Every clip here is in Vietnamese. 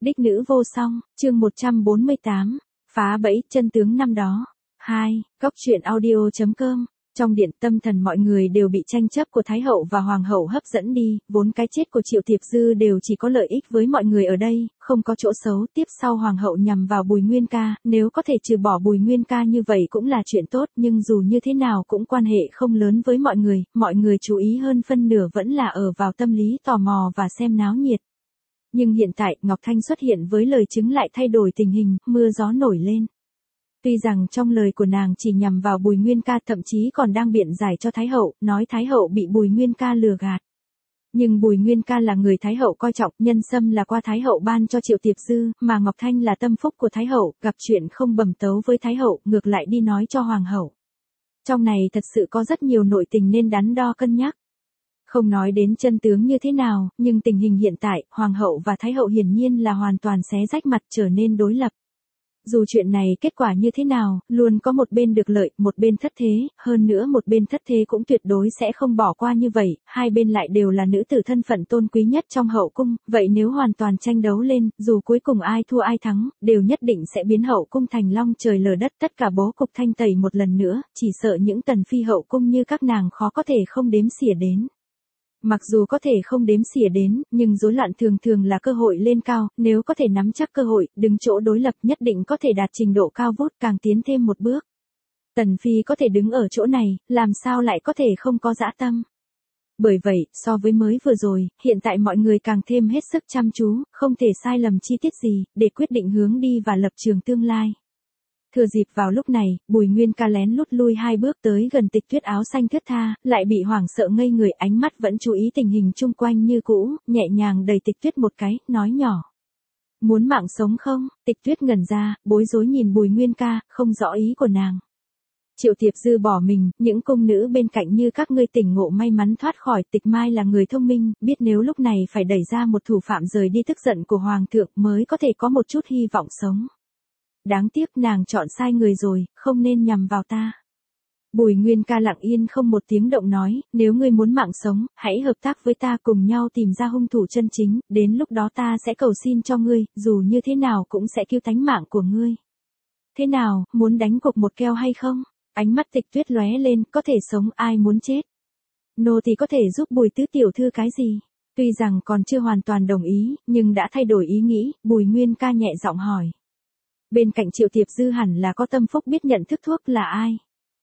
Đích nữ vô song, chương 148, phá bẫy chân tướng năm đó. 2. Góc truyện audio.com. Trong điện tâm thần mọi người đều bị tranh chấp của Thái hậu và Hoàng hậu hấp dẫn đi, vốn cái chết của Triệu Thiệp Dư đều chỉ có lợi ích với mọi người ở đây, không có chỗ xấu. Tiếp sau Hoàng hậu nhằm vào Bùi Nguyên Ca, nếu có thể trừ bỏ Bùi Nguyên Ca như vậy cũng là chuyện tốt, nhưng dù như thế nào cũng quan hệ không lớn với mọi người chú ý hơn phân nửa vẫn là ở vào tâm lý tò mò và xem náo nhiệt. Nhưng hiện tại, Ngọc Thanh xuất hiện với lời chứng lại thay đổi tình hình, mưa gió nổi lên. Tuy rằng trong lời của nàng chỉ nhằm vào Bùi Nguyên Ca, thậm chí còn đang biện giải cho Thái hậu, nói Thái hậu bị Bùi Nguyên Ca lừa gạt. Nhưng Bùi Nguyên Ca là người Thái hậu coi trọng, nhân sâm là qua Thái hậu ban cho Triệu Thiệp Dư, mà Ngọc Thanh là tâm phúc của Thái hậu, gặp chuyện không bẩm tấu với Thái hậu, ngược lại đi nói cho Hoàng hậu. Trong này thật sự có rất nhiều nội tình nên đắn đo cân nhắc. Không nói đến chân tướng như thế nào, nhưng tình hình hiện tại, Hoàng hậu và Thái hậu hiển nhiên là hoàn toàn xé rách mặt, trở nên đối lập. Dù chuyện này kết quả như thế nào, luôn có một bên được lợi, một bên thất thế, hơn nữa một bên thất thế cũng tuyệt đối sẽ không bỏ qua như vậy, hai bên lại đều là nữ tử thân phận tôn quý nhất trong hậu cung, vậy nếu hoàn toàn tranh đấu lên, dù cuối cùng ai thua ai thắng, đều nhất định sẽ biến hậu cung thành long trời lở đất, tất cả bố cục thanh tẩy một lần nữa, chỉ sợ những tần phi hậu cung như các nàng khó có thể không đếm xỉa đến. Mặc dù có thể không đếm xỉa đến, nhưng rối loạn thường thường là cơ hội lên cao, nếu có thể nắm chắc cơ hội, đứng chỗ đối lập nhất định có thể đạt trình độ cao vút, càng tiến thêm một bước. Tần Phi có thể đứng ở chỗ này, làm sao lại có thể không có dã tâm. Bởi vậy, so với mới vừa rồi, hiện tại mọi người càng thêm hết sức chăm chú, không thể sai lầm chi tiết gì, để quyết định hướng đi và lập trường tương lai. Thừa dịp vào lúc này, Bùi Nguyên Ca lén lút lui hai bước tới gần Tịch Tuyết áo xanh thướt tha, lại bị hoảng sợ ngây người, ánh mắt vẫn chú ý tình hình chung quanh như cũ, nhẹ nhàng đẩy Tịch Tuyết một cái, nói nhỏ. Muốn mạng sống không? Tịch Tuyết ngẩn ra, bối rối nhìn Bùi Nguyên Ca, không rõ ý của nàng. Triệu Thiệp Dư bỏ mình, những cung nữ bên cạnh như các ngươi tỉnh ngộ may mắn thoát khỏi. Tịch Mai là người thông minh, biết nếu lúc này phải đẩy ra một thủ phạm rời đi tức giận của Hoàng thượng mới có thể có một chút hy vọng sống. Đáng tiếc nàng chọn sai người rồi, không nên nhằm vào ta. Bùi Nguyên Ca lặng yên không một tiếng động nói, nếu ngươi muốn mạng sống, hãy hợp tác với ta cùng nhau tìm ra hung thủ chân chính, đến lúc đó ta sẽ cầu xin cho ngươi, dù như thế nào cũng sẽ cứu tánh mạng của ngươi. Thế nào, muốn đánh cuộc một keo hay không? Ánh mắt Tịch Tuyết lóe lên, có thể sống ai muốn chết. Nô thì có thể giúp Bùi tứ tiểu thư cái gì? Tuy rằng còn chưa hoàn toàn đồng ý, nhưng đã thay đổi ý nghĩ, Bùi Nguyên Ca nhẹ giọng hỏi. Bên cạnh Triệu Thiệp Dư hẳn là có tâm phúc biết nhận thức thuốc là ai.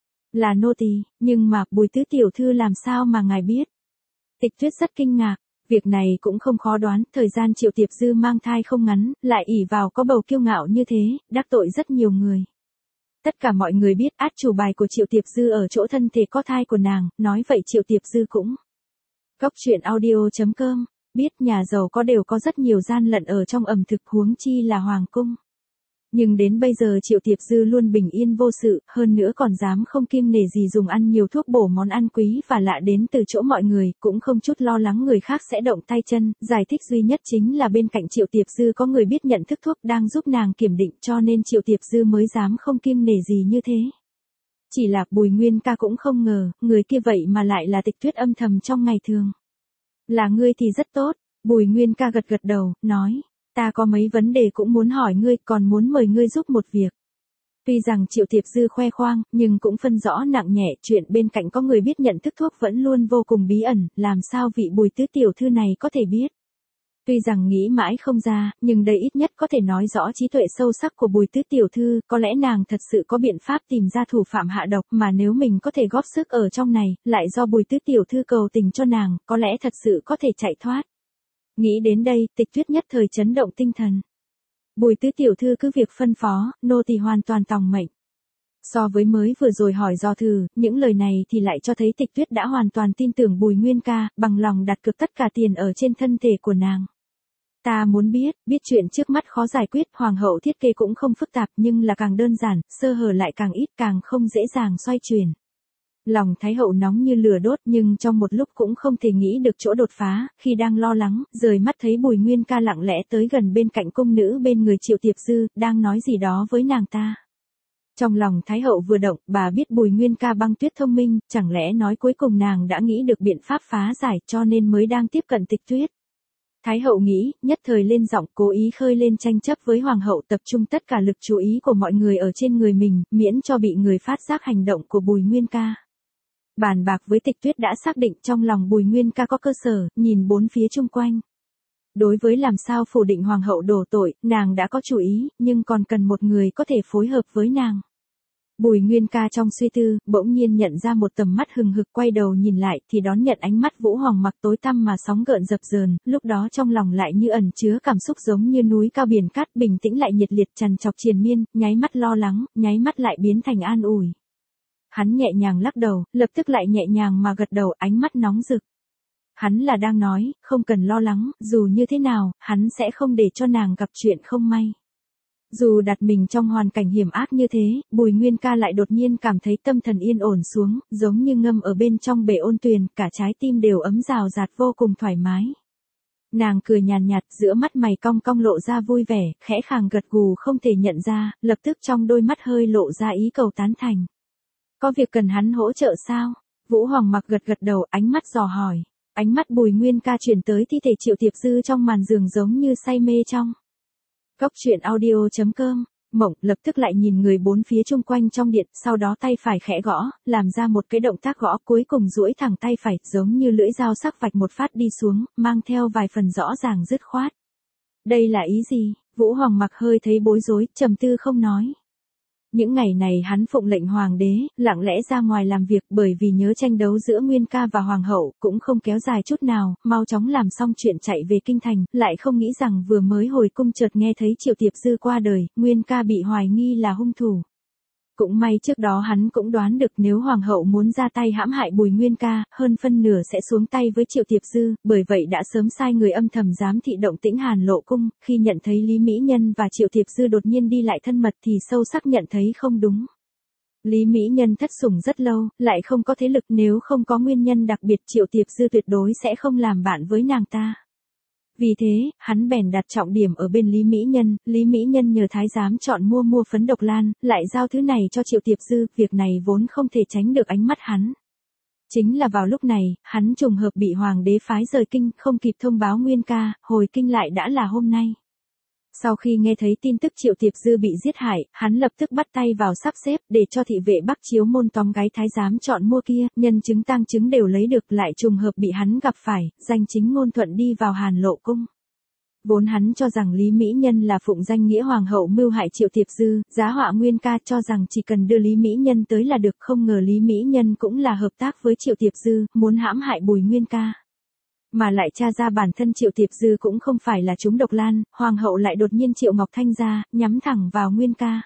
Là nô tỳ, nhưng mà Bùi tứ tiểu thư làm sao mà ngài biết? Tịch Tuyết rất kinh ngạc, việc này cũng không khó đoán, thời gian Triệu Thiệp Dư mang thai không ngắn, lại ỷ vào có bầu kiêu ngạo như thế, đắc tội rất nhiều người. Tất cả mọi người biết át chủ bài của Triệu Thiệp Dư ở chỗ thân thể có thai của nàng, nói vậy Triệu Thiệp Dư cũng. Góc truyện audio.com, biết nhà giàu có đều có rất nhiều gian lận ở trong ẩm thực, huống chi là hoàng cung. Nhưng đến bây giờ Triệu Thiệp Dư luôn bình yên vô sự, hơn nữa còn dám không kiêng nể gì dùng ăn nhiều thuốc bổ món ăn quý và lạ đến từ chỗ mọi người, cũng không chút lo lắng người khác sẽ động tay chân, giải thích duy nhất chính là bên cạnh Triệu Thiệp Dư có người biết nhận thức thuốc đang giúp nàng kiểm định, cho nên Triệu Thiệp Dư mới dám không kiêng nể gì như thế. Chỉ là Bùi Nguyên Ca cũng không ngờ, người kia vậy mà lại là Tịch Tuyết âm thầm trong ngày thường. Là ngươi thì rất tốt, Bùi Nguyên Ca gật gật đầu, nói. Ta có mấy vấn đề cũng muốn hỏi ngươi, còn muốn mời ngươi giúp một việc. Tuy rằng Triệu Thiệp Dư khoe khoang, nhưng cũng phân rõ nặng nhẹ, chuyện bên cạnh có người biết nhận thức thuốc vẫn luôn vô cùng bí ẩn, làm sao vị Bùi tứ tiểu thư này có thể biết. Tuy rằng nghĩ mãi không ra, nhưng đây ít nhất có thể nói rõ trí tuệ sâu sắc của Bùi tứ tiểu thư, có lẽ nàng thật sự có biện pháp tìm ra thủ phạm hạ độc, mà nếu mình có thể góp sức ở trong này, lại do Bùi tứ tiểu thư cầu tình cho nàng, có lẽ thật sự có thể chạy thoát. Nghĩ đến đây, Tịch Tuyết nhất thời chấn động tinh thần. Bùi tứ tiểu thư cứ việc phân phó, nô tỳ hoàn toàn tòng mệnh. So với mới vừa rồi hỏi do thử, những lời này thì lại cho thấy Tịch Tuyết đã hoàn toàn tin tưởng Bùi Nguyên Ca, bằng lòng đặt cược tất cả tiền ở trên thân thể của nàng. Ta muốn biết chuyện trước mắt khó giải quyết, hoàng hậu thiết kế cũng không phức tạp nhưng là càng đơn giản, sơ hở lại càng ít, càng không dễ dàng xoay chuyển. Lòng Thái hậu nóng như lửa đốt nhưng trong một lúc cũng không thể nghĩ được chỗ đột phá, khi đang lo lắng, rời mắt thấy Bùi Nguyên Ca lặng lẽ tới gần bên cạnh cung nữ bên người Triệu Thiệp Dư, đang nói gì đó với nàng ta. Trong lòng Thái hậu vừa động, bà biết Bùi Nguyên Ca băng tuyết thông minh, chẳng lẽ nói cuối cùng nàng đã nghĩ được biện pháp phá giải cho nên mới đang tiếp cận Tịch Tuyết. Thái hậu nghĩ, nhất thời lên giọng cố ý khơi lên tranh chấp với hoàng hậu, tập trung tất cả lực chú ý của mọi người ở trên người mình, miễn cho bị người phát giác hành động của Bùi Nguyên Ca. Bàn bạc với Tịch Tuyết đã xác định trong lòng Bùi Nguyên Ca có cơ sở, nhìn bốn phía chung quanh. Đối với làm sao phủ định hoàng hậu đổ tội, nàng đã có chủ ý, nhưng còn cần một người có thể phối hợp với nàng. Bùi Nguyên Ca trong suy tư, bỗng nhiên nhận ra một tầm mắt hừng hực, quay đầu nhìn lại thì đón nhận ánh mắt Vũ Hoàng Mặc tối tăm mà sóng gợn dập dờn, lúc đó trong lòng lại như ẩn chứa cảm xúc giống như núi cao biển cát, bình tĩnh lại nhiệt liệt, trằn trọc triền miên, nháy mắt lo lắng, nháy mắt lại biến thành an ủi. Hắn nhẹ nhàng lắc đầu, lập tức lại nhẹ nhàng mà gật đầu, ánh mắt nóng rực. Hắn là đang nói, không cần lo lắng, dù như thế nào, hắn sẽ không để cho nàng gặp chuyện không may. Dù đặt mình trong hoàn cảnh hiểm ác như thế, Bùi Nguyên Ca lại đột nhiên cảm thấy tâm thần yên ổn xuống, giống như ngâm ở bên trong bể ôn tuyền, cả trái tim đều ấm rào rạt vô cùng thoải mái. Nàng cười nhàn nhạt, giữa mắt mày cong cong lộ ra vui vẻ, khẽ khàng gật gù không thể nhận ra, lập tức trong đôi mắt hơi lộ ra ý cầu tán thành. Có việc cần hắn hỗ trợ sao? Vũ Hoàng Mặc gật gật đầu, ánh mắt dò hỏi. Ánh mắt Bùi Nguyên Ca chuyển tới thi thể Triệu Tiệp Dư trong màn giường giống như say mê trong. Góc truyện audio.com, Mộng lập tức lại nhìn người bốn phía chung quanh trong điện, sau đó tay phải khẽ gõ, làm ra một cái động tác gõ, cuối cùng duỗi thẳng tay phải, giống như lưỡi dao sắc vạch một phát đi xuống, mang theo vài phần rõ ràng dứt khoát. Đây là ý gì? Vũ Hoàng Mặc hơi thấy bối rối, trầm tư không nói. Những ngày này hắn phụng lệnh hoàng đế, lặng lẽ ra ngoài làm việc, bởi vì nhớ tranh đấu giữa Nguyên Ca và hoàng hậu, cũng không kéo dài chút nào, mau chóng làm xong chuyện chạy về kinh thành, lại không nghĩ rằng vừa mới hồi cung chợt nghe thấy Triệu Tiệp Dư qua đời, Nguyên Ca bị hoài nghi là hung thủ. Cũng may trước đó hắn cũng đoán được nếu hoàng hậu muốn ra tay hãm hại Bùi Nguyên Ca, hơn phân nửa sẽ xuống tay với Triệu Tiệp Dư, bởi vậy đã sớm sai người âm thầm giám thị động tĩnh Hàn Lộ cung, khi nhận thấy Lý Mỹ Nhân và Triệu Tiệp Dư đột nhiên đi lại thân mật thì sâu sắc nhận thấy không đúng. Lý Mỹ Nhân thất sủng rất lâu, lại không có thế lực, nếu không có nguyên nhân đặc biệt Triệu Tiệp Dư tuyệt đối sẽ không làm bạn với nàng ta. Vì thế, hắn bèn đặt trọng điểm ở bên Lý Mỹ Nhân nhờ thái giám chọn mua phấn độc lan, lại giao thứ này cho Triệu Tiệp Dư, việc này vốn không thể tránh được ánh mắt hắn. Chính là vào lúc này, hắn trùng hợp bị hoàng đế phái rời kinh, không kịp thông báo Nguyên Ca, hồi kinh lại đã là hôm nay. Sau khi nghe thấy tin tức Triệu Tiệp Dư bị giết hại, hắn lập tức bắt tay vào sắp xếp, để cho thị vệ Bắc Chiếu môn tóm gái thái giám chọn mua kia, nhân chứng tang chứng đều lấy được, lại trùng hợp bị hắn gặp phải, danh chính ngôn thuận đi vào Hàn Lộ cung. Vốn hắn cho rằng Lý Mỹ Nhân là phụng danh nghĩa hoàng hậu mưu hại Triệu Tiệp Dư, giá họa Nguyên Ca cho rằng chỉ cần đưa Lý Mỹ Nhân tới là được, không ngờ Lý Mỹ Nhân cũng là hợp tác với Triệu Tiệp Dư, muốn hãm hại Bùi Nguyên Ca. Mà lại tra ra bản thân Triệu Tiệp Dư cũng không phải là trúng độc lan, hoàng hậu lại đột nhiên Triệu Ngọc Thanh ra, nhắm thẳng vào Nguyên Ca.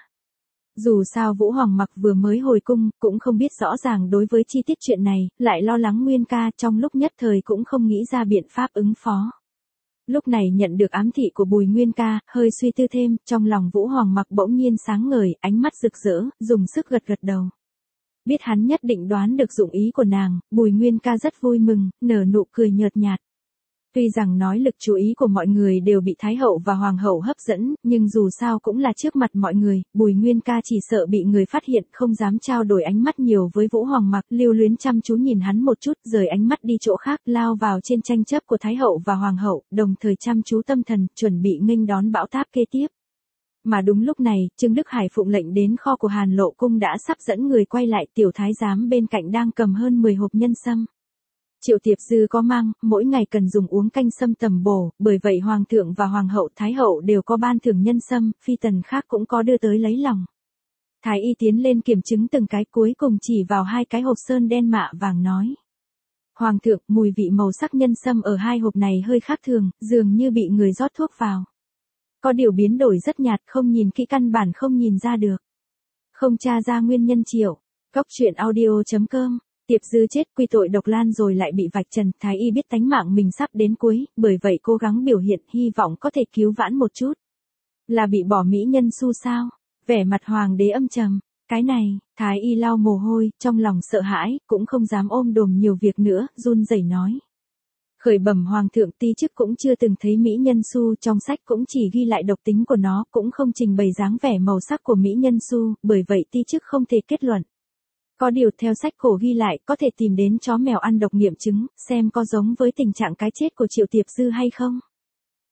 Dù sao Vũ Hoàng Mặc vừa mới hồi cung, cũng không biết rõ ràng đối với chi tiết chuyện này, lại lo lắng Nguyên Ca, trong lúc nhất thời cũng không nghĩ ra biện pháp ứng phó. Lúc này nhận được ám thị của Bùi Nguyên Ca, hơi suy tư thêm, trong lòng Vũ Hoàng Mặc bỗng nhiên sáng ngời, ánh mắt rực rỡ, dùng sức gật gật đầu. Biết hắn nhất định đoán được dụng ý của nàng, Bùi Nguyên Ca rất vui mừng, nở nụ cười nhợt nhạt. Tuy rằng nói lực chú ý của mọi người đều bị Thái hậu và Hoàng hậu hấp dẫn, nhưng dù sao cũng là trước mặt mọi người, Bùi Nguyên Ca chỉ sợ bị người phát hiện, không dám trao đổi ánh mắt nhiều với Vũ Hoàng Mặc, lưu luyến chăm chú nhìn hắn một chút, rời ánh mắt đi chỗ khác, lao vào trên tranh chấp của Thái hậu và Hoàng hậu, đồng thời chăm chú tâm thần, chuẩn bị nghênh đón bão táp kế tiếp. Mà đúng lúc này, Trương Đức Hải phụng lệnh đến kho của Hàn Lộ cung đã sắp dẫn người quay lại, tiểu thái giám bên cạnh đang cầm hơn 10 hộp nhân sâm. Triệu Tiệp Dư có mang, mỗi ngày cần dùng uống canh sâm tầm bổ, bởi vậy Hoàng thượng và Hoàng hậu, Thái hậu đều có ban thưởng nhân sâm, phi tần khác cũng có đưa tới lấy lòng. Thái y tiến lên kiểm chứng từng cái, cuối cùng chỉ vào 2 cái hộp sơn đen mạ vàng nói. Hoàng thượng, mùi vị màu sắc nhân sâm ở 2 hộp này hơi khác thường, dường như bị người rót thuốc vào. Có điều biến đổi rất nhạt, không nhìn kỹ căn bản không nhìn ra được. Không tra ra nguyên nhân Triệu. Góc truyện audio.com, Tiệp Dư chết quy tội độc lan rồi lại bị vạch trần, Thái y biết tánh mạng mình sắp đến cuối, bởi vậy cố gắng biểu hiện, hy vọng có thể cứu vãn một chút. Là bị bỏ mỹ nhân su sao? Vẻ mặt hoàng đế âm trầm. Cái này, Thái y lau mồ hôi, trong lòng sợ hãi, cũng không dám ôm đồm nhiều việc nữa, run rẩy nói. Khởi bẩm hoàng thượng, ti chức cũng chưa từng thấy mỹ nhân su, trong sách cũng chỉ ghi lại độc tính của nó, cũng không trình bày dáng vẻ màu sắc của mỹ nhân su, bởi vậy ti chức không thể kết luận. Có điều theo sách cổ ghi lại, có thể tìm đến chó mèo ăn độc nghiệm chứng, xem có giống với tình trạng cái chết của Triệu Tiệp Dư hay không.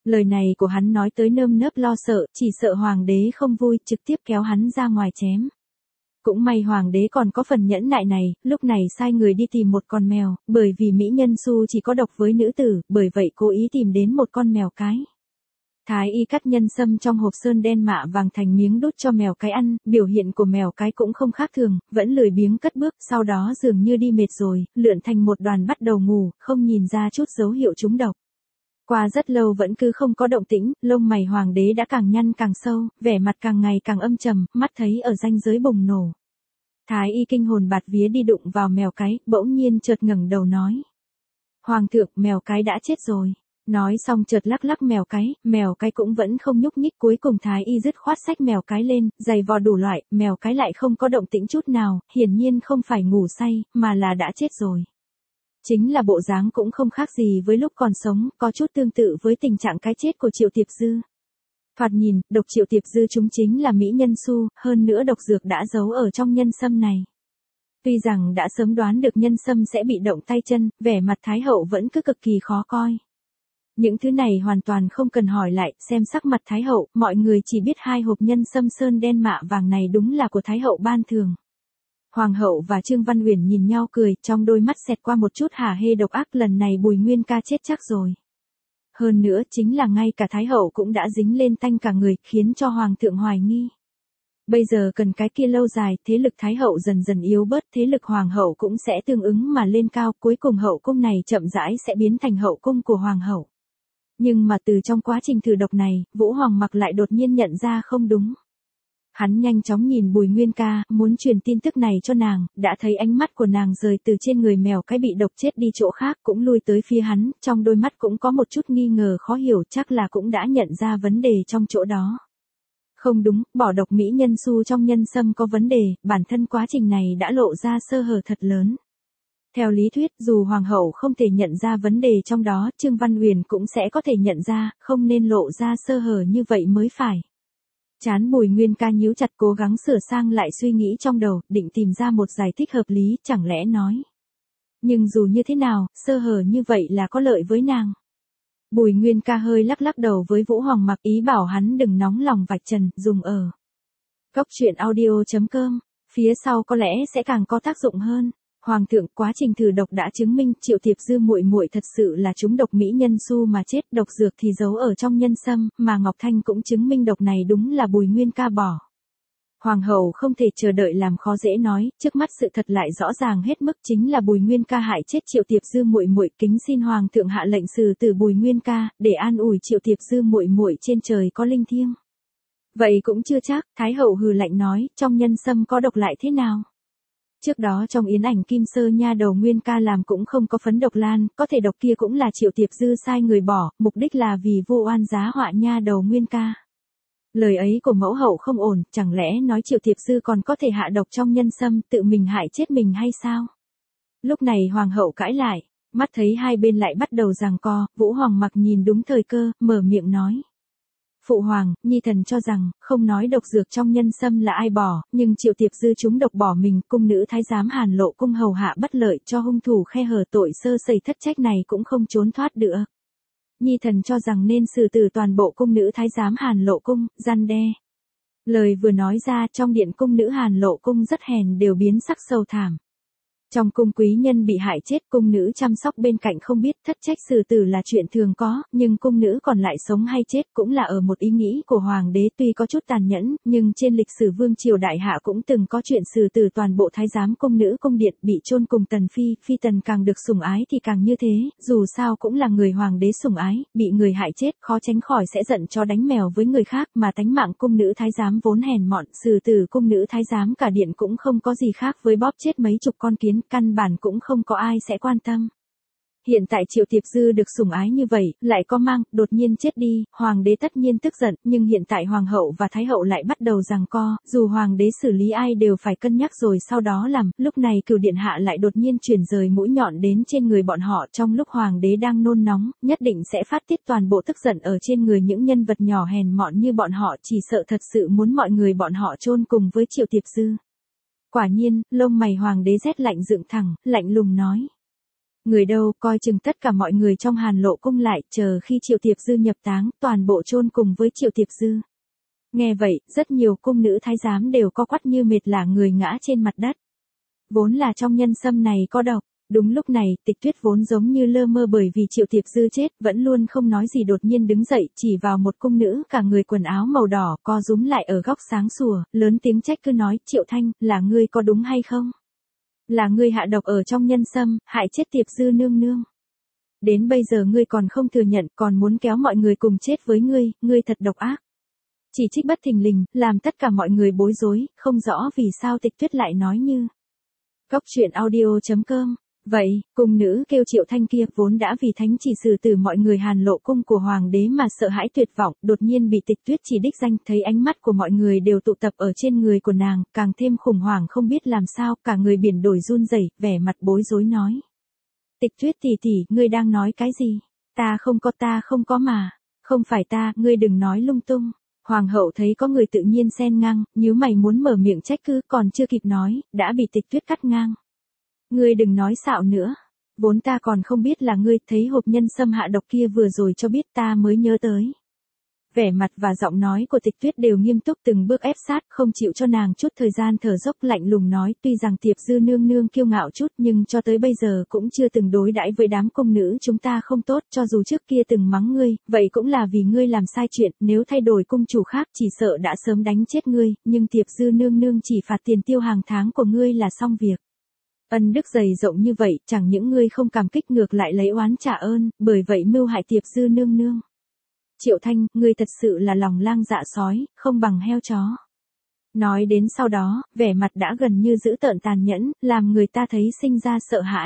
Lời này của hắn nói tới nơm nớp lo sợ, chỉ sợ hoàng đế không vui, trực tiếp kéo hắn ra ngoài chém. Cũng may hoàng đế còn có phần nhẫn nại này, lúc này sai người đi tìm một con mèo, bởi vì mỹ nhân Su chỉ có độc với nữ tử, bởi vậy cố ý tìm đến một con mèo cái. Thái y cắt nhân sâm trong hộp sơn đen mạ vàng thành miếng đút cho mèo cái ăn, biểu hiện của mèo cái cũng không khác thường, vẫn lười biếng cất bước, sau đó dường như đi mệt rồi, lượn thành một đoàn bắt đầu ngủ, không nhìn ra chút dấu hiệu trúng độc. Qua rất lâu vẫn cứ không có động tĩnh, lông mày hoàng đế đã càng nhăn càng sâu, vẻ mặt càng ngày càng âm trầm, mắt thấy ở ranh giới bùng nổ. Thái y kinh hồn bạt vía đi đụng vào mèo cái, bỗng nhiên chợt ngẩng đầu nói. Hoàng thượng, mèo cái đã chết rồi. Nói xong chợt lắc lắc mèo cái cũng vẫn không nhúc nhích, cuối cùng thái y dứt khoát xách mèo cái lên, giày vò đủ loại, mèo cái lại không có động tĩnh chút nào, hiển nhiên không phải ngủ say, mà là đã chết rồi. Chính là bộ dáng cũng không khác gì với lúc còn sống, có chút tương tự với tình trạng cái chết của Triệu Tiệp Dư. Thoạt nhìn, độc Triệu Tiệp Dư chúng chính là mỹ nhân Su, hơn nữa độc dược đã giấu ở trong nhân sâm này. Tuy rằng đã sớm đoán được nhân sâm sẽ bị động tay chân, vẻ mặt Thái hậu vẫn cứ cực kỳ khó coi. Những thứ này hoàn toàn không cần hỏi lại, xem sắc mặt Thái hậu, mọi người chỉ biết 2 hộp nhân sâm sơn đen mạ vàng này đúng là của Thái hậu ban thường. Hoàng hậu và Trương Văn Uyển nhìn nhau cười, trong đôi mắt xẹt qua một chút hả hê độc ác, lần này Bùi Nguyên Ca chết chắc rồi. Hơn nữa chính là ngay cả Thái hậu cũng đã dính lên tanh cả người, khiến cho Hoàng thượng hoài nghi. Bây giờ cần cái kia lâu dài, thế lực Thái hậu dần dần yếu bớt, thế lực Hoàng hậu cũng sẽ tương ứng mà lên cao, cuối cùng hậu cung này chậm rãi sẽ biến thành hậu cung của Hoàng hậu. Nhưng mà từ trong quá trình thử độc này, Vũ Hoàng Mặc lại đột nhiên nhận ra không đúng. Hắn nhanh chóng nhìn Bùi Nguyên Ca, muốn truyền tin tức này cho nàng, đã thấy ánh mắt của nàng rời từ trên người mèo cái bị độc chết đi chỗ khác, cũng lui tới phía hắn, trong đôi mắt cũng có một chút nghi ngờ khó hiểu, chắc là cũng đã nhận ra vấn đề trong chỗ đó. Không đúng, bỏ độc mỹ nhân Su trong nhân sâm có vấn đề, bản thân quá trình này đã lộ ra sơ hở thật lớn. Theo lý thuyết, dù hoàng hậu không thể nhận ra vấn đề trong đó, Trương Văn Uyển cũng sẽ có thể nhận ra, không nên lộ ra sơ hở như vậy mới phải. Chán Bùi Nguyên Ca nhíu chặt, cố gắng sửa sang lại suy nghĩ trong đầu, định tìm ra một giải thích hợp lý, chẳng lẽ nói. Nhưng dù như thế nào, sơ hở như vậy là có lợi với nàng. Bùi Nguyên Ca hơi lắc lắc đầu với Vũ Hoàng Mặc, ý bảo hắn đừng nóng lòng vạch trần, dùng ở Cốc truyện audio.com, phía sau có lẽ sẽ càng có tác dụng hơn. Hoàng thượng, quá trình thử độc đã chứng minh Triệu Tiệp Dư muội muội thật sự là trúng độc mỹ nhân Su mà chết, độc dược thì giấu ở trong nhân sâm, mà Ngọc Thanh cũng chứng minh độc này đúng là Bùi Nguyên Ca bỏ. Hoàng hậu không thể chờ đợi làm khó dễ nói, trước mắt sự thật lại rõ ràng hết mức, chính là Bùi Nguyên Ca hại chết Triệu Tiệp Dư muội muội, kính xin hoàng thượng hạ lệnh xử tử Bùi Nguyên Ca, để an ủi Triệu Tiệp Dư muội muội, trên trời có linh thiêng. Vậy cũng chưa chắc, Thái hậu hừ lạnh nói, trong nhân sâm có độc lại thế nào? Trước đó trong yến ảnh Kim Sơ nha đầu Nguyên Ca làm cũng không có phấn độc lan, có thể độc kia cũng là Triệu Tiệp Dư sai người bỏ, mục đích là vì vô oan giá họa nha đầu Nguyên Ca. Lời ấy của mẫu hậu không ổn, chẳng lẽ nói Triệu Tiệp Dư còn có thể hạ độc trong nhân sâm, tự mình hại chết mình hay sao? Lúc này hoàng hậu cãi lại, mắt thấy hai bên lại bắt đầu giằng co, Vũ Hoàng Mặc nhìn đúng thời cơ, mở miệng nói. Phụ hoàng, nhi thần cho rằng, không nói độc dược trong nhân sâm là ai bỏ, nhưng Triệu Tiệp Dư chúng độc bỏ mình, cung nữ thái giám Hàn Lộ cung hầu hạ bất lợi cho hung thủ khe hở, tội sơ sẩy thất trách này cũng không trốn thoát được. Nhi thần cho rằng nên xử tử toàn bộ cung nữ thái giám Hàn Lộ cung, răn đe. Lời vừa nói ra, trong điện cung nữ Hàn Lộ cung rất hèn đều biến sắc sầu thảm. Trong cung quý nhân bị hại chết, cung nữ chăm sóc bên cạnh không biết, thất trách xử tử là chuyện thường có, nhưng cung nữ còn lại sống hay chết cũng là ở một ý nghĩ của hoàng đế, tuy có chút tàn nhẫn, nhưng trên lịch sử vương triều đại hạ cũng từng có chuyện xử tử toàn bộ thái giám cung nữ cung điện, bị chôn cùng tần phi, phi tần càng được sủng ái thì càng như thế, dù sao cũng là người hoàng đế sủng ái, bị người hại chết, khó tránh khỏi sẽ giận cho đánh mèo với người khác, mà tánh mạng cung nữ thái giám vốn hèn mọn, xử tử cung nữ thái giám cả điện cũng không có gì khác với bóp chết mấy chục con kiến, căn bản cũng không có ai sẽ quan tâm. Hiện tại Triệu Tiệp Dư được sủng ái như vậy, lại có mang, đột nhiên chết đi, hoàng đế tất nhiên tức giận, nhưng hiện tại hoàng hậu và thái hậu lại bắt đầu giằng co, dù hoàng đế xử lý ai đều phải cân nhắc rồi sau đó làm, lúc này Cửu điện hạ lại đột nhiên chuyển rời mũi nhọn đến trên người bọn họ, trong lúc hoàng đế đang nôn nóng, nhất định sẽ phát tiết toàn bộ tức giận ở trên người những nhân vật nhỏ hèn mọn như bọn họ, chỉ sợ thật sự muốn mọi người bọn họ chôn cùng với Triệu Tiệp Dư. Quả nhiên, lông mày hoàng đế rét lạnh dựng thẳng, lạnh lùng nói. Người đâu, coi chừng tất cả mọi người trong Hàn Lộ cung lại, chờ khi Triệu Tiệp Dư nhập táng, toàn bộ chôn cùng với Triệu Tiệp Dư. Nghe vậy, rất nhiều cung nữ thái giám đều co quắp như mệt lả người ngã trên mặt đất. Vốn là trong nhân sâm này có độc. Đúng lúc này, Tịch Tuyết vốn giống như lơ mơ bởi vì Triệu Tiệp Dư chết, vẫn luôn không nói gì đột nhiên đứng dậy, chỉ vào một cung nữ cả người quần áo màu đỏ, co rúm lại ở góc sáng sủa, lớn tiếng trách cứ nói, Triệu Thanh, là ngươi có đúng hay không? Là ngươi hạ độc ở trong nhân sâm, hại chết Tiệp Dư nương nương. Đến bây giờ ngươi còn không thừa nhận, còn muốn kéo mọi người cùng chết với ngươi thật độc ác. Chỉ trích bất thình lình, làm tất cả mọi người bối rối, không rõ vì sao Tịch Tuyết lại nói như. Cốc truyện audio.com. Vậy, cung nữ kêu Triệu Thanh kia vốn đã vì thánh chỉ xử tử mọi người Hàn Lộ cung của hoàng đế mà sợ hãi tuyệt vọng, đột nhiên bị Tịch Tuyết chỉ đích danh, thấy ánh mắt của mọi người đều tụ tập ở trên người của nàng, càng thêm khủng hoảng không biết làm sao, cả người biển đổi run rẩy, vẻ mặt bối rối nói. Tịch Tuyết tỷ tỷ, ngươi đang nói cái gì? Ta không có mà. Không phải ta, ngươi đừng nói lung tung. Hoàng hậu thấy có người tự nhiên xen ngang, nhíu mày muốn mở miệng trách cứ, còn chưa kịp nói, đã bị Tịch Tuyết cắt ngang. Ngươi đừng nói xạo nữa. Vốn ta còn không biết là ngươi, thấy hộp nhân sâm hạ độc kia vừa rồi cho biết ta mới nhớ tới. Vẻ mặt và giọng nói của Tịch Tuyết đều nghiêm túc từng bước ép sát, không chịu cho nàng chút thời gian thở dốc, lạnh lùng nói, tuy rằng Tiệp Dư nương nương kiêu ngạo chút nhưng cho tới bây giờ cũng chưa từng đối đãi với đám công nữ chúng ta không tốt, cho dù trước kia từng mắng ngươi, vậy cũng là vì ngươi làm sai chuyện, nếu thay đổi cung chủ khác chỉ sợ đã sớm đánh chết ngươi, nhưng Tiệp Dư nương nương chỉ phạt tiền tiêu hàng tháng của ngươi là xong việc. Ân đức dày rộng như vậy, chẳng những ngươi không cảm kích ngược lại lấy oán trả ơn, bởi vậy mưu hại Tiệp Dư nương nương. Triệu Thanh, ngươi thật sự là lòng lang dạ sói, không bằng heo chó. Nói đến sau đó, vẻ mặt đã gần như dữ tợn tàn nhẫn, làm người ta thấy sinh ra sợ hãi.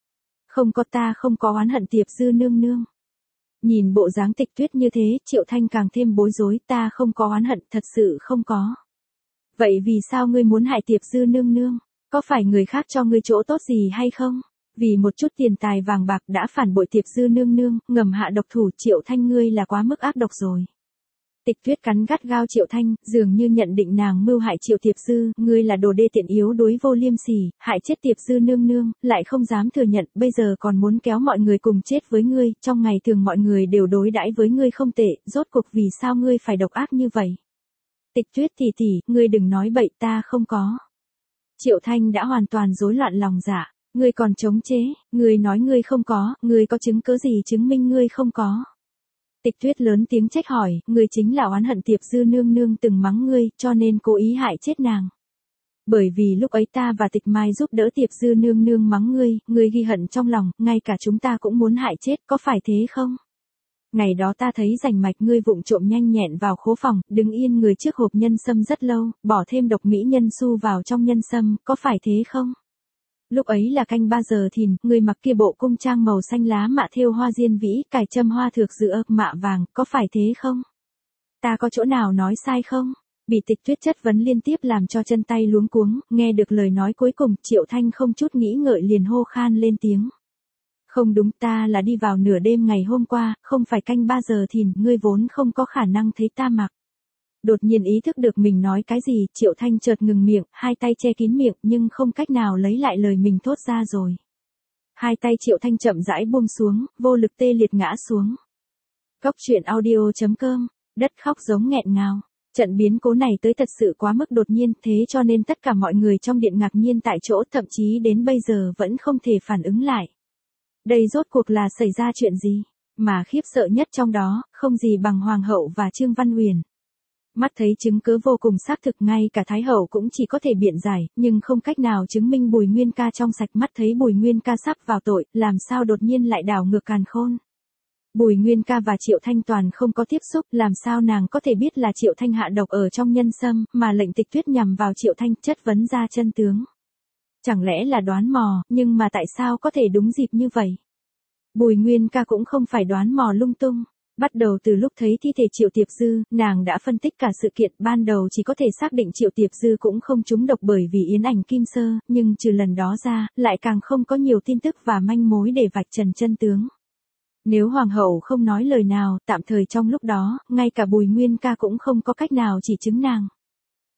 Ta không có oán hận Tiệp Dư nương nương. Nhìn bộ dáng Tịch Tuyết như thế, Triệu Thanh càng thêm bối rối, ta không có oán hận, thật sự không có. Vậy vì sao ngươi muốn hại Tiệp Dư nương nương? Có phải người khác cho ngươi chỗ tốt gì hay không? Vì một chút tiền tài vàng bạc đã phản bội Tiệp Dư nương nương, ngầm hạ độc thủ, Triệu Thanh ngươi là quá mức ác độc rồi. Tịch Tuyết cắn gắt gao Triệu Thanh, dường như nhận định nàng mưu hại Triệu Tiệp Dư, ngươi là đồ đê tiện yếu đuối vô liêm sỉ, hại chết Tiệp Dư nương nương, lại không dám thừa nhận, bây giờ còn muốn kéo mọi người cùng chết với ngươi, trong ngày thường mọi người đều đối đãi với ngươi không tệ, rốt cuộc vì sao ngươi phải độc ác như vậy? Tịch Tuyết tỷ tỷ, ngươi đừng nói bậy, ta không có. Triệu Thanh đã hoàn toàn rối loạn lòng dạ, ngươi còn chống chế, ngươi nói ngươi không có, ngươi có chứng cứ gì chứng minh ngươi không có? Tịch Tuyết lớn tiếng trách hỏi, ngươi chính là oán hận Tiệp Dư nương nương từng mắng ngươi, cho nên cố ý hại chết nàng. Bởi vì lúc ấy ta và Tịch Mai giúp đỡ Tiệp Dư nương nương mắng ngươi ghi hận trong lòng, ngay cả chúng ta cũng muốn hại chết, có phải thế không? Ngày đó ta thấy rành mạch ngươi vụng trộm nhanh nhẹn vào khố phòng, đứng yên người trước hộp nhân sâm rất lâu, bỏ thêm độc mỹ nhân xu vào trong nhân sâm, có phải thế không? Lúc ấy là canh 3 giờ thìn, ngươi mặc kia bộ cung trang màu xanh lá mạ thêu hoa diên vĩ, cài châm hoa thược giữa mạ vàng, có phải thế không? Ta có chỗ nào nói sai không? Bị Tịch Tuyết chất vấn liên tiếp làm cho chân tay luống cuống, nghe được lời nói cuối cùng, Triệu Thanh không chút nghĩ ngợi liền hô khan lên tiếng. Không đúng, ta là đi vào nửa đêm ngày hôm qua, không phải canh 3 giờ thìn, ngươi vốn không có khả năng thấy ta mặc. Đột nhiên ý thức được mình nói cái gì, Triệu Thanh chợt ngừng miệng, hai tay che kín miệng nhưng không cách nào lấy lại lời mình thốt ra rồi. Hai tay Triệu Thanh chậm rãi buông xuống, vô lực tê liệt ngã xuống. Cốc truyện audio.com, đất khóc giống nghẹn ngào. Trận biến cố này tới thật sự quá mức đột nhiên, thế cho nên tất cả mọi người trong điện ngạc nhiên tại chỗ, thậm chí đến bây giờ vẫn không thể phản ứng lại. Đây rốt cuộc là xảy ra chuyện gì? Mà khiếp sợ nhất trong đó, không gì bằng Hoàng hậu và Trương Văn Huyền. Mắt thấy chứng cứ vô cùng xác thực, ngay cả Thái hậu cũng chỉ có thể biện giải, nhưng không cách nào chứng minh Bùi Nguyên Ca trong sạch. Mắt thấy Bùi Nguyên Ca sắp vào tội, làm sao đột nhiên lại đảo ngược càn khôn. Bùi Nguyên Ca và Triệu Thanh toàn không có tiếp xúc, làm sao nàng có thể biết là Triệu Thanh hạ độc ở trong nhân sâm, mà lệnh Tịch Tuyết nhằm vào Triệu Thanh, chất vấn ra chân tướng. Chẳng lẽ là đoán mò, nhưng mà tại sao có thể đúng dịp như vậy? Bùi Nguyên Ca cũng không phải đoán mò lung tung. Bắt đầu từ lúc thấy thi thể Triệu Tiệp Dư, nàng đã phân tích cả sự kiện, ban đầu chỉ có thể xác định Triệu Tiệp Dư cũng không trúng độc bởi vì yến ảnh kim sơ, nhưng trừ lần đó ra, lại càng không có nhiều tin tức và manh mối để vạch trần chân tướng. Nếu Hoàng hậu không nói lời nào, tạm thời trong lúc đó, ngay cả Bùi Nguyên Ca cũng không có cách nào chỉ chứng nàng.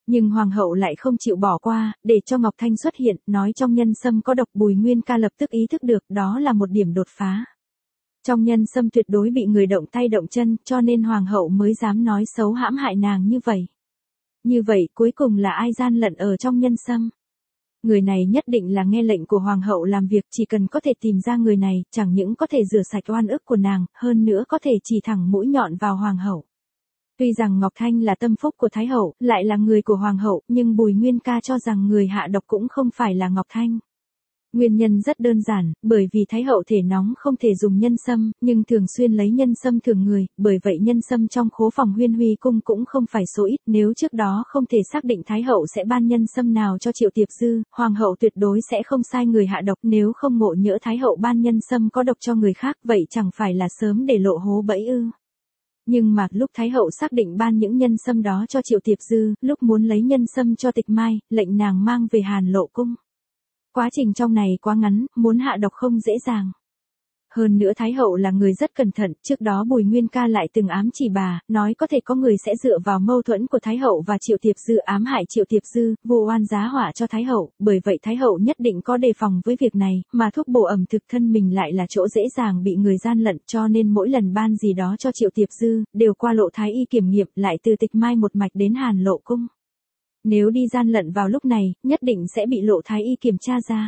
Nhưng hoàng hậu lại không chịu bỏ qua, để cho Ngọc Thanh xuất hiện, nói trong nhân sâm có độc. Bùi Nguyên Ca lập tức ý thức được đó là một điểm đột phá. Trong nhân sâm tuyệt đối bị người động tay động chân, cho nên hoàng hậu mới dám nói xấu hãm hại nàng như vậy. Như vậy cuối cùng là ai gian lận ở trong nhân sâm? Người này nhất định là nghe lệnh của hoàng hậu làm việc, chỉ cần có thể tìm ra người này, chẳng những có thể rửa sạch oan ức của nàng, hơn nữa có thể chỉ thẳng mũi nhọn vào hoàng hậu. Tuy rằng Ngọc Thanh là tâm phúc của Thái hậu, lại là người của hoàng hậu, nhưng Bùi Nguyên Ca cho rằng người hạ độc cũng không phải là Ngọc Thanh. Nguyên nhân rất đơn giản, bởi vì Thái hậu thể nóng không thể dùng nhân sâm, nhưng thường xuyên lấy nhân sâm thường người, bởi vậy nhân sâm trong khố phòng Huyên Huy cung cũng không phải số ít. Nếu trước đó không thể xác định Thái hậu sẽ ban nhân sâm nào cho Triệu Tiệp Dư, hoàng hậu tuyệt đối sẽ không sai người hạ độc. Nếu không ngộ nhỡ Thái hậu ban nhân sâm có độc cho người khác, vậy chẳng phải là sớm để lộ hố bẫy ư? Nhưng mà lúc Thái hậu xác định ban những nhân sâm đó cho Triệu Tiệp Dư, lúc muốn lấy nhân sâm cho Tịch Mai, lệnh nàng mang về Hàn Lộ cung. Quá trình trong này quá ngắn, muốn hạ độc không dễ dàng. Hơn nữa Thái hậu là người rất cẩn thận, trước đó Bùi Nguyên Ca lại từng ám chỉ bà, nói có thể có người sẽ dựa vào mâu thuẫn của Thái hậu và Triệu Tiệp Dư ám hại Triệu Tiệp Dư, vu oan giá họa cho Thái hậu, bởi vậy Thái hậu nhất định có đề phòng với việc này, mà thuốc bổ ẩm thực thân mình lại là chỗ dễ dàng bị người gian lận, cho nên mỗi lần ban gì đó cho Triệu Tiệp Dư, đều qua Lộ Thái y kiểm nghiệm, lại từ Tịch Mai một mạch đến Hàn Lộ cung. Nếu đi gian lận vào lúc này, nhất định sẽ bị Lộ Thái y kiểm tra ra.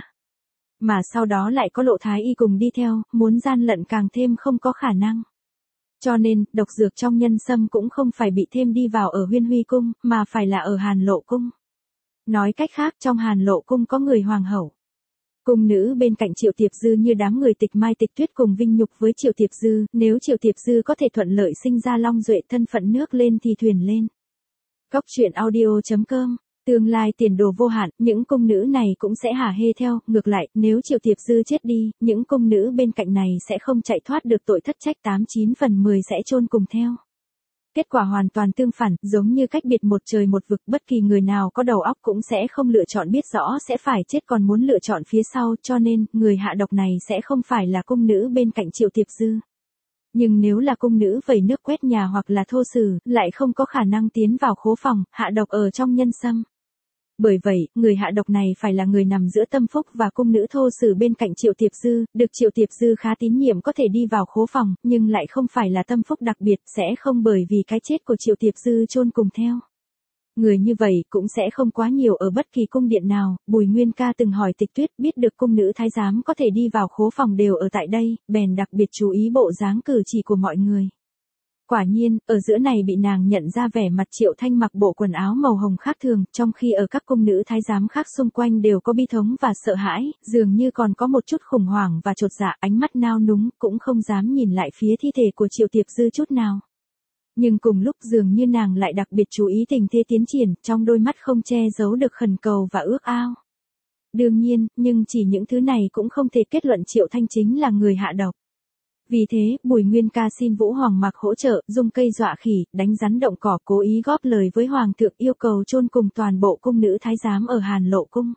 Mà sau đó lại có Lộ Thái y cùng đi theo, muốn gian lận càng thêm không có khả năng. Cho nên, độc dược trong nhân sâm cũng không phải bị thêm đi vào ở Huyên Huy cung, mà phải là ở Hàn Lộ cung. Nói cách khác, trong Hàn Lộ cung có người hoàng hậu. Cung nữ bên cạnh Triệu Tiệp Dư như đám người Tịch Mai Tịch Tuyết cùng vinh nhục với Triệu Tiệp Dư, nếu Triệu Tiệp Dư có thể thuận lợi sinh ra long duệ, thân phận nước lên thì thuyền lên. Cóc truyện audio.com. Tương lai tiền đồ vô hạn, những cung nữ này cũng sẽ hả hê theo, ngược lại, nếu Triệu Tiệp Dư chết đi, những cung nữ bên cạnh này sẽ không chạy thoát được tội thất trách, 89 phần 10 sẽ chôn cùng theo. Kết quả hoàn toàn tương phản, giống như cách biệt một trời một vực, bất kỳ người nào có đầu óc cũng sẽ không lựa chọn biết rõ sẽ phải chết còn muốn lựa chọn phía sau, cho nên, người hạ độc này sẽ không phải là cung nữ bên cạnh Triệu Tiệp Dư. Nhưng nếu là cung nữ vẩy nước quét nhà hoặc là thô sử, lại không có khả năng tiến vào khố phòng, hạ độc ở trong nhân sâm. Bởi vậy, người hạ độc này phải là người nằm giữa tâm phúc và cung nữ thô sử bên cạnh Triệu Tiệp Dư, được Triệu Tiệp Dư khá tín nhiệm có thể đi vào khố phòng, nhưng lại không phải là tâm phúc đặc biệt, sẽ không bởi vì cái chết của Triệu Tiệp Dư chôn cùng theo. Người như vậy cũng sẽ không quá nhiều ở bất kỳ cung điện nào. Bùi Nguyên Ca từng hỏi Tịch Tuyết, biết được cung nữ thái giám có thể đi vào khố phòng đều ở tại đây, bèn đặc biệt chú ý bộ dáng cử chỉ của mọi người. Quả nhiên, ở giữa này bị nàng nhận ra vẻ mặt Triệu Thanh mặc bộ quần áo màu hồng khác thường, trong khi ở các cung nữ thái giám khác xung quanh đều có bi thống và sợ hãi, dường như còn có một chút khủng hoảng và chột dạ, ánh mắt nao núng, cũng không dám nhìn lại phía thi thể của Triệu Tiệp Dư chút nào. Nhưng cùng lúc dường như nàng lại đặc biệt chú ý tình thế tiến triển, trong đôi mắt không che giấu được khẩn cầu và ước ao. Đương nhiên, nhưng chỉ những thứ này cũng không thể kết luận Triệu Thanh chính là người hạ độc. Vì thế, Bùi Nguyên Ca xin Vũ Hoàng Mạc hỗ trợ, dùng cây dọa khỉ, đánh rắn động cỏ, cố ý góp lời với Hoàng thượng yêu cầu chôn cùng toàn bộ cung nữ thái giám ở Hàn Lộ cung.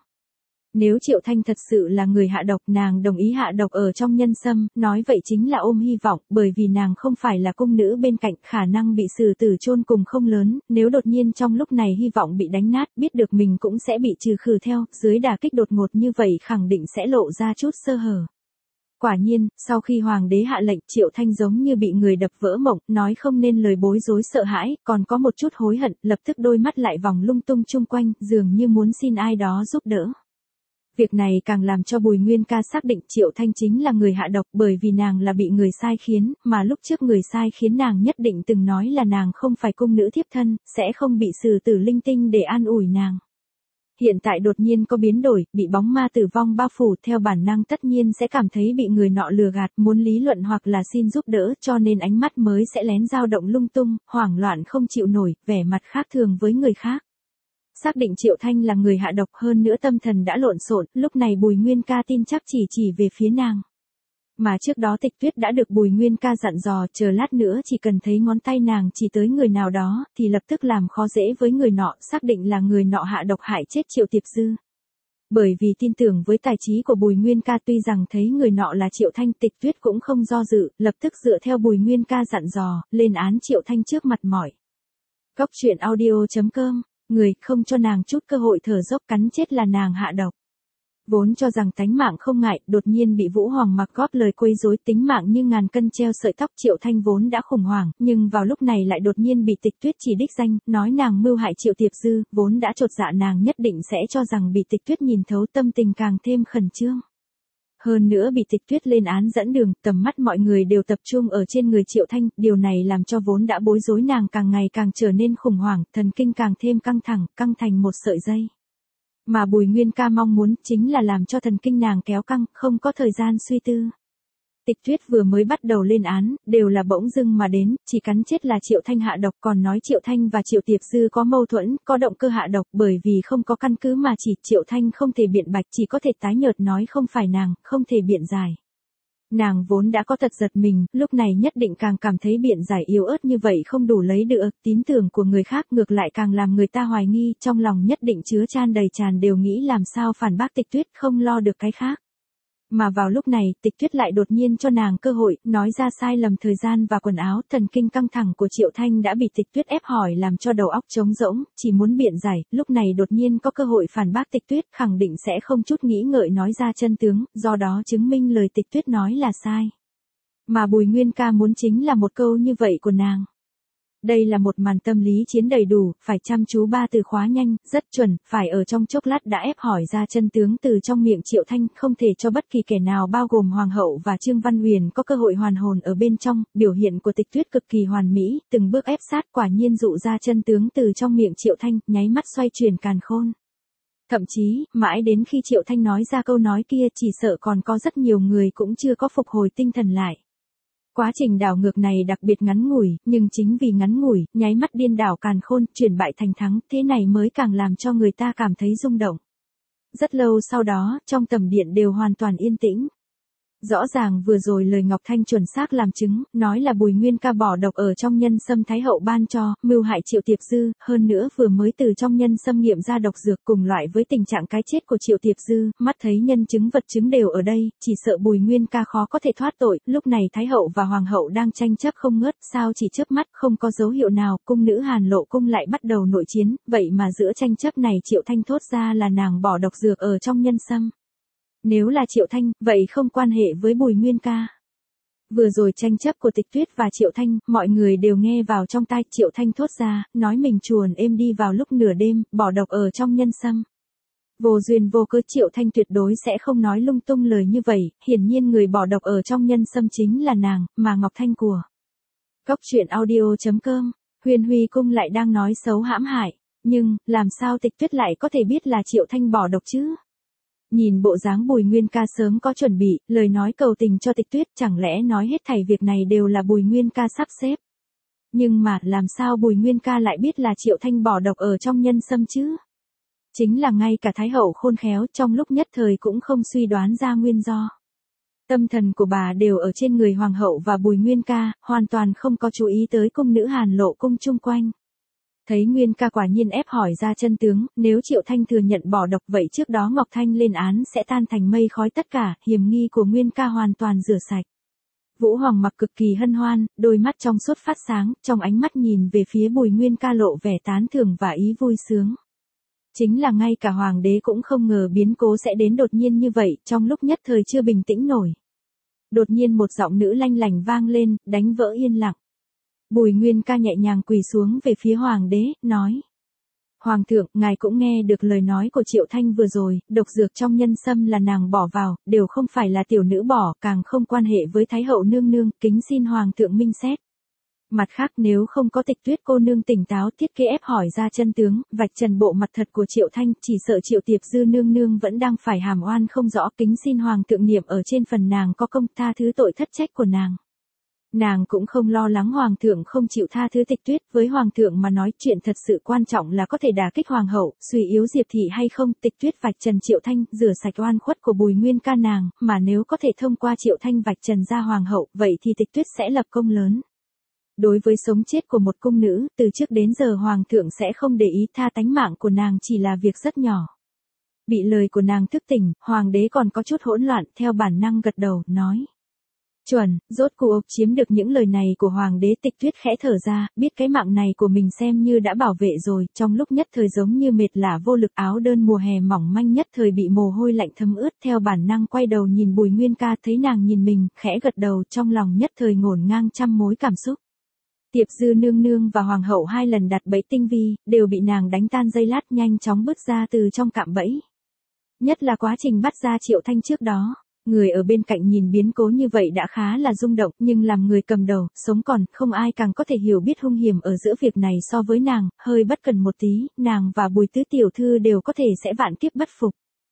Nếu Triệu Thanh thật sự là người hạ độc, nàng đồng ý hạ độc ở trong nhân sâm, nói vậy chính là ôm hy vọng, bởi vì nàng không phải là cung nữ bên cạnh, khả năng bị xử tử chôn cùng không lớn, nếu đột nhiên trong lúc này hy vọng bị đánh nát, biết được mình cũng sẽ bị trừ khử theo, dưới đả kích đột ngột như vậy khẳng định sẽ lộ ra chút sơ hở. Quả nhiên, sau khi hoàng đế hạ lệnh, Triệu Thanh giống như bị người đập vỡ mộng, nói không nên lời, bối rối sợ hãi, còn có một chút hối hận, lập tức đôi mắt lại vòng lung tung chung quanh, dường như muốn xin ai đó giúp đỡ. Việc này càng làm cho Bùi Nguyên Ca xác định Triệu Thanh chính là người hạ độc, bởi vì nàng là bị người sai khiến, mà lúc trước người sai khiến nàng nhất định từng nói là nàng không phải cung nữ thiếp thân, sẽ không bị xử tử linh tinh để an ủi nàng. Hiện tại đột nhiên có biến đổi, bị bóng ma tử vong bao phủ, theo bản năng tất nhiên sẽ cảm thấy bị người nọ lừa gạt, muốn lý luận hoặc là xin giúp đỡ, cho nên ánh mắt mới sẽ lén dao động lung tung, hoảng loạn không chịu nổi, vẻ mặt khác thường với người khác. Xác định Triệu Thanh là người hạ độc, hơn nữa tâm thần đã lộn xộn, lúc này Bùi Nguyên Ca tin chắc chỉ về phía nàng. Mà trước đó Tịch Tuyết đã được Bùi Nguyên Ca dặn dò, chờ lát nữa chỉ cần thấy ngón tay nàng chỉ tới người nào đó, thì lập tức làm khó dễ với người nọ, xác định là người nọ hạ độc hại chết Triệu Tiệp Dư. Bởi vì tin tưởng với tài trí của Bùi Nguyên Ca, tuy rằng thấy người nọ là Triệu Thanh, Tịch Tuyết cũng không do dự, lập tức dựa theo Bùi Nguyên Ca dặn dò, lên án Triệu Thanh trước mặt mọi. Cóc truyện audio.com Người không cho nàng chút cơ hội thở dốc, cắn chết là nàng hạ độc. Vốn cho rằng tánh mạng không ngại, đột nhiên bị Vũ Hoàng mặc góp lời quấy rối, tính mạng như ngàn cân treo sợi tóc. Triệu Thanh vốn đã khủng hoảng, nhưng vào lúc này lại đột nhiên bị Tịch Tuyết chỉ đích danh, nói nàng mưu hại Triệu Tiệp Dư, vốn đã chột dạ nàng nhất định sẽ cho rằng bị Tịch Tuyết nhìn thấu, tâm tình càng thêm khẩn trương. Hơn nữa bị Tịch Tuyết lên án dẫn đường, tầm mắt mọi người đều tập trung ở trên người Triệu Thanh, điều này làm cho vốn đã bối rối nàng càng ngày càng trở nên khủng hoảng, thần kinh càng thêm căng thẳng, căng thành một sợi dây. Mà Bùi Nguyên Ca mong muốn chính là làm cho thần kinh nàng kéo căng, không có thời gian suy tư. Tịch Tuyết vừa mới bắt đầu lên án, đều là bỗng dưng mà đến, chỉ cắn chết là Triệu Thanh hạ độc, còn nói Triệu Thanh và Triệu Tiệp Dư có mâu thuẫn, có động cơ hạ độc, bởi vì không có căn cứ mà chỉ Triệu Thanh không thể biện bạch, chỉ có thể tái nhợt nói không phải nàng, không thể biện giải. Nàng vốn đã có tật giật mình, lúc này nhất định càng cảm thấy biện giải yếu ớt như vậy không đủ lấy được tín tưởng của người khác, ngược lại càng làm người ta hoài nghi, trong lòng nhất định chứa chan đầy tràn đều nghĩ làm sao phản bác Tịch Tuyết, không lo được cái khác. Mà vào lúc này, Tịch Tuyết lại đột nhiên cho nàng cơ hội, nói ra sai lầm thời gian và quần áo, thần kinh căng thẳng của Triệu Thanh đã bị Tịch Tuyết ép hỏi làm cho đầu óc trống rỗng, chỉ muốn biện giải, lúc này đột nhiên có cơ hội phản bác Tịch Tuyết, khẳng định sẽ không chút nghĩ ngợi nói ra chân tướng, do đó chứng minh lời Tịch Tuyết nói là sai. Mà Bùi Nguyên Ca muốn chính là một câu như vậy của nàng. Đây là một màn tâm lý chiến đầy đủ, phải chăm chú ba từ khóa nhanh, rất chuẩn, phải ở trong chốc lát đã ép hỏi ra chân tướng từ trong miệng Triệu Thanh, không thể cho bất kỳ kẻ nào bao gồm Hoàng hậu và Trương Văn Huyền có cơ hội hoàn hồn ở bên trong, biểu hiện của Tịch Tuyết cực kỳ hoàn mỹ, từng bước ép sát quả nhiên dụ ra chân tướng từ trong miệng Triệu Thanh, nháy mắt xoay chuyển càn khôn. Thậm chí, mãi đến khi Triệu Thanh nói ra câu nói kia chỉ sợ còn có rất nhiều người cũng chưa có phục hồi tinh thần lại. Quá trình đảo ngược này đặc biệt ngắn ngủi, nhưng chính vì ngắn ngủi, nháy mắt điên đảo càn khôn, chuyển bại thành thắng, thế này mới càng làm cho người ta cảm thấy rung động. Rất lâu sau đó, trong tầm điện đều hoàn toàn yên tĩnh. Rõ ràng vừa rồi lời Ngọc Thanh chuẩn xác làm chứng, nói là Bùi Nguyên Ca bỏ độc ở trong nhân sâm Thái hậu ban cho, mưu hại Triệu Tiệp Dư, hơn nữa vừa mới từ trong nhân sâm nghiệm ra độc dược, cùng loại với tình trạng cái chết của Triệu Tiệp Dư, mắt thấy nhân chứng vật chứng đều ở đây, chỉ sợ Bùi Nguyên Ca khó có thể thoát tội, lúc này Thái hậu và Hoàng hậu đang tranh chấp không ngớt, sao chỉ chớp mắt, không có dấu hiệu nào, cung nữ Hàn Lộ cung lại bắt đầu nội chiến, vậy mà giữa tranh chấp này Triệu Thanh thốt ra là nàng bỏ độc dược ở trong nhân sâm. Nếu là Triệu Thanh, vậy không quan hệ với Bùi Nguyên Ca. Vừa rồi tranh chấp của Tịch Tuyết và Triệu Thanh, mọi người đều nghe vào trong tai, Triệu Thanh thốt ra, nói mình chuồn êm đi vào lúc nửa đêm, bỏ độc ở trong nhân sâm. Vô duyên vô cớ Triệu Thanh tuyệt đối sẽ không nói lung tung lời như vậy, hiển nhiên người bỏ độc ở trong nhân sâm chính là nàng, mà Ngọc Thanh của. Cóc truyện audio.com, Huyền Huy cung lại đang nói xấu hãm hại, nhưng, làm sao Tịch Tuyết lại có thể biết là Triệu Thanh bỏ độc chứ? Nhìn bộ dáng Bùi Nguyên Ca sớm có chuẩn bị, lời nói cầu tình cho Tịch Tuyết, chẳng lẽ nói hết thảy việc này đều là Bùi Nguyên Ca sắp xếp. Nhưng mà, làm sao Bùi Nguyên Ca lại biết là Triệu Thanh bỏ độc ở trong nhân sâm chứ? Chính là ngay cả Thái hậu khôn khéo trong lúc nhất thời cũng không suy đoán ra nguyên do. Tâm thần của bà đều ở trên người Hoàng hậu và Bùi Nguyên Ca, hoàn toàn không có chú ý tới cung nữ Hàn Lộ cung chung quanh. Thấy Nguyên Ca quả nhiên ép hỏi ra chân tướng, nếu Triệu Thanh thừa nhận bỏ độc vậy trước đó Ngọc Thanh lên án sẽ tan thành mây khói tất cả, hiểm nghi của Nguyên Ca hoàn toàn rửa sạch. Vũ Hoàng mặc cực kỳ hân hoan, đôi mắt trong suốt phát sáng, trong ánh mắt nhìn về phía Bùi Nguyên Ca lộ vẻ tán thưởng và ý vui sướng. Chính là ngay cả Hoàng đế cũng không ngờ biến cố sẽ đến đột nhiên như vậy, trong lúc nhất thời chưa bình tĩnh nổi. Đột nhiên một giọng nữ lanh lảnh vang lên, đánh vỡ yên lặng. Bùi Nguyên Ca nhẹ nhàng quỳ xuống về phía Hoàng đế, nói. Hoàng thượng, ngài cũng nghe được lời nói của Triệu Thanh vừa rồi, độc dược trong nhân sâm là nàng bỏ vào, đều không phải là tiểu nữ bỏ, càng không quan hệ với Thái hậu nương nương, kính xin Hoàng thượng minh xét. Mặt khác nếu không có Tịch Tuyết cô nương tỉnh táo thiết kế ép hỏi ra chân tướng, vạch trần bộ mặt thật của Triệu Thanh, chỉ sợ Triệu Tiệp Dư nương nương vẫn đang phải hàm oan không rõ, kính xin Hoàng thượng niệm ở trên phần nàng có công tha thứ tội thất trách của nàng. Nàng cũng không lo lắng Hoàng thượng không chịu tha thứ Tịch Tuyết, với Hoàng thượng mà nói chuyện thật sự quan trọng là có thể đả kích Hoàng hậu, suy yếu Diệp thị hay không, Tịch Tuyết vạch trần Triệu Thanh, rửa sạch oan khuất của Bùi Nguyên Ca nàng, mà nếu có thể thông qua Triệu Thanh vạch trần ra Hoàng hậu, vậy thì Tịch Tuyết sẽ lập công lớn. Đối với sống chết của một cung nữ, từ trước đến giờ Hoàng thượng sẽ không để ý, tha tánh mạng của nàng chỉ là việc rất nhỏ. Bị lời của nàng thức tỉnh, Hoàng đế còn có chút hỗn loạn, theo bản năng gật đầu, nói. Chuẩn, rốt cuộc chiếm được những lời này của hoàng đế. Tịch Tuyết khẽ thở ra, biết cái mạng này của mình xem như đã bảo vệ rồi, trong lúc nhất thời giống như mệt lả vô lực, áo đơn mùa hè mỏng manh nhất thời bị mồ hôi lạnh thấm ướt, theo bản năng quay đầu nhìn Bùi Nguyên Ca, thấy nàng nhìn mình, khẽ gật đầu, trong lòng nhất thời ngổn ngang trăm mối cảm xúc. Tiệp Dư nương nương và hoàng hậu 2 lần đặt bẫy tinh vi, đều bị nàng đánh tan giây lát, nhanh chóng bước ra từ trong cạm bẫy. Nhất là quá trình bắt ra Triệu Thanh trước đó. Người ở bên cạnh nhìn biến cố như vậy đã khá là rung động, nhưng làm người cầm đầu, sống còn, không ai càng có thể hiểu biết hung hiểm ở giữa việc này so với nàng, hơi bất cần một tí, nàng và Bùi Tứ tiểu thư đều có thể sẽ vạn kiếp bất phục.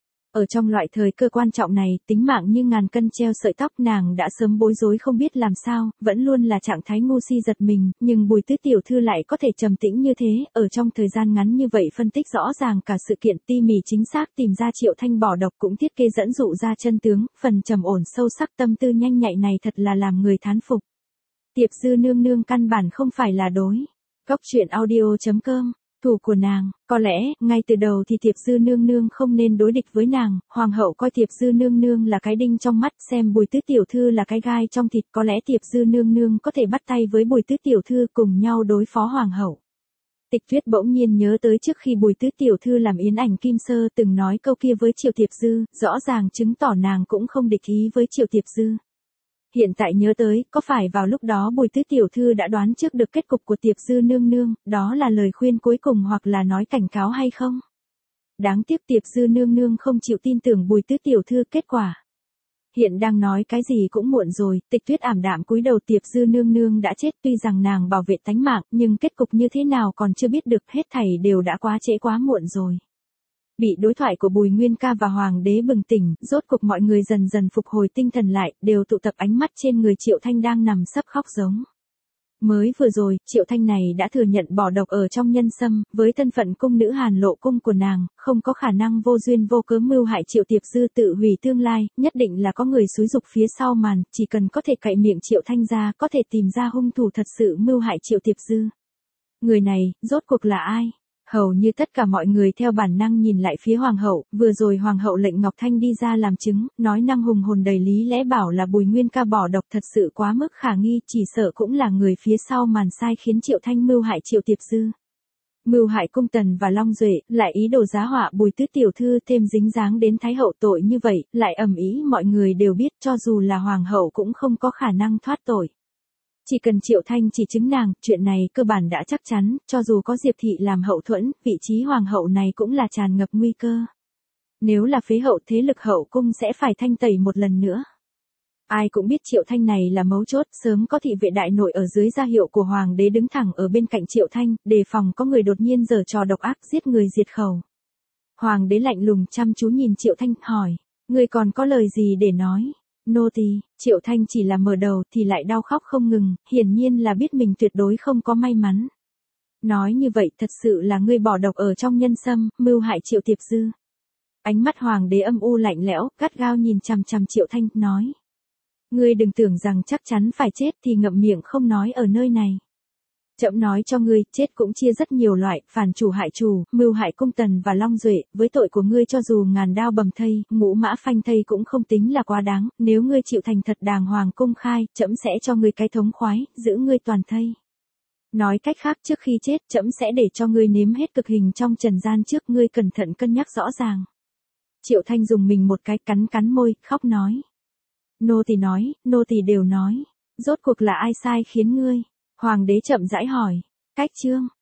Ở trong loại thời cơ quan trọng này, tính mạng như ngàn cân treo sợi tóc, nàng đã sớm bối rối không biết làm sao, vẫn luôn là trạng thái ngu si giật mình, nhưng Bùi Tứ tiểu thư lại có thể trầm tĩnh như thế, ở trong thời gian ngắn như vậy phân tích rõ ràng cả sự kiện, tỉ mỉ chính xác tìm ra Triệu Thanh bỏ độc, cũng thiết kế dẫn dụ ra chân tướng, phần trầm ổn sâu sắc, tâm tư nhanh nhạy này thật là làm người thán phục. Tiệp Dư nương nương căn bản không phải là đối. Góc truyện audio.com Thủ của nàng, có lẽ, ngay từ đầu thì Tiệp Dư nương nương không nên đối địch với nàng, hoàng hậu coi Tiệp Dư nương nương là cái đinh trong mắt, xem Bùi Tứ tiểu thư là cái gai trong thịt, có lẽ Tiệp Dư nương nương có thể bắt tay với Bùi Tứ tiểu thư cùng nhau đối phó hoàng hậu. Tịch Tuyết bỗng nhiên nhớ tới trước khi Bùi Tứ tiểu thư làm Yến Ảnh Kim Sơ từng nói câu kia với Triệu Tiệp Dư, rõ ràng chứng tỏ nàng cũng không địch ý với Triệu Tiệp Dư. Hiện tại nhớ tới, có phải vào lúc đó Bùi Tứ tiểu thư đã đoán trước được kết cục của Tiệp Dư nương nương, đó là lời khuyên cuối cùng hoặc là nói cảnh cáo hay không? Đáng tiếc Tiệp Dư nương nương không chịu tin tưởng Bùi Tứ tiểu thư, kết quả. Hiện đang nói cái gì cũng muộn rồi, Tịch Tuyết ảm đạm cúi đầu. Tiệp Dư nương nương đã chết, tuy rằng nàng bảo vệ tánh mạng, nhưng kết cục như thế nào còn chưa biết được, hết thảy đều đã quá trễ quá muộn rồi. Bị đối thoại của Bùi Nguyên Ca và hoàng đế bừng tỉnh, rốt cục mọi người dần dần phục hồi tinh thần lại, đều tụ tập ánh mắt trên người Triệu Thanh đang nằm sấp khóc giống. Mới vừa rồi, Triệu Thanh này đã thừa nhận bỏ độc ở trong nhân sâm, với thân phận cung nữ Hàn Lộ cung của nàng, không có khả năng vô duyên vô cớ mưu hại Triệu Tiệp Dư tự hủy tương lai, nhất định là có người xúi dục phía sau màn, chỉ cần có thể cậy miệng Triệu Thanh ra, có thể tìm ra hung thủ thật sự mưu hại Triệu Tiệp Dư. Người này, rốt cuộc là ai? Hầu như tất cả mọi người theo bản năng nhìn lại phía hoàng hậu, vừa rồi hoàng hậu lệnh Ngọc Thanh đi ra làm chứng, nói năng hùng hồn đầy lý lẽ bảo là Bùi Nguyên Ca bỏ độc thật sự quá mức khả nghi, chỉ sợ cũng là người phía sau màn sai khiến Triệu Thanh mưu hại Triệu Tiệp Dư. Mưu hại Cung Tần và Long Duệ, lại ý đồ giá họa Bùi Tứ tiểu thư, thêm dính dáng đến thái hậu, tội như vậy, lại ầm ĩ, mọi người đều biết cho dù là hoàng hậu cũng không có khả năng thoát tội. Chỉ cần Triệu Thanh chỉ chứng nàng, chuyện này cơ bản đã chắc chắn, cho dù có Diệp Thị làm hậu thuẫn, vị trí hoàng hậu này cũng là tràn ngập nguy cơ. Nếu là phế hậu, thế lực hậu cung sẽ phải thanh tẩy một lần nữa. Ai cũng biết Triệu Thanh này là mấu chốt, sớm có thị vệ đại nội ở dưới ra hiệu của hoàng đế đứng thẳng ở bên cạnh Triệu Thanh, đề phòng có người đột nhiên giở trò độc ác giết người diệt khẩu. Hoàng đế lạnh lùng chăm chú nhìn Triệu Thanh, hỏi, người còn có lời gì để nói? Nô tỳ. Triệu Thanh chỉ là mở đầu thì lại đau khóc không ngừng, hiển nhiên là biết mình tuyệt đối không có may mắn. Nói như vậy, thật sự là ngươi bỏ độc ở trong nhân sâm, mưu hại Triệu Tiệp Dư. Ánh mắt hoàng đế âm u lạnh lẽo, gắt gao nhìn chằm chằm Triệu Thanh, nói. Ngươi đừng tưởng rằng chắc chắn phải chết thì ngậm miệng không nói ở nơi này. Trẫm nói cho ngươi, chết cũng chia rất nhiều loại, phản chủ hại chủ, mưu hại Cung Tần và Long Duệ, với tội của ngươi cho dù ngàn đao bầm thây, ngũ mã phanh thây cũng không tính là quá đáng, nếu ngươi chịu thành thật đàng hoàng công khai, trẫm sẽ cho ngươi cái thống khoái, giữ ngươi toàn thây. Nói cách khác, trước khi chết, trẫm sẽ để cho ngươi nếm hết cực hình trong trần gian trước, ngươi cẩn thận cân nhắc rõ ràng. Triệu Thanh dùng mình một cái, cắn cắn môi, khóc nói. Nô tỳ nói, nô tỳ đều nói, rốt cuộc là ai sai khiến ngươi? Hoàng đế chậm rãi hỏi. Cách chương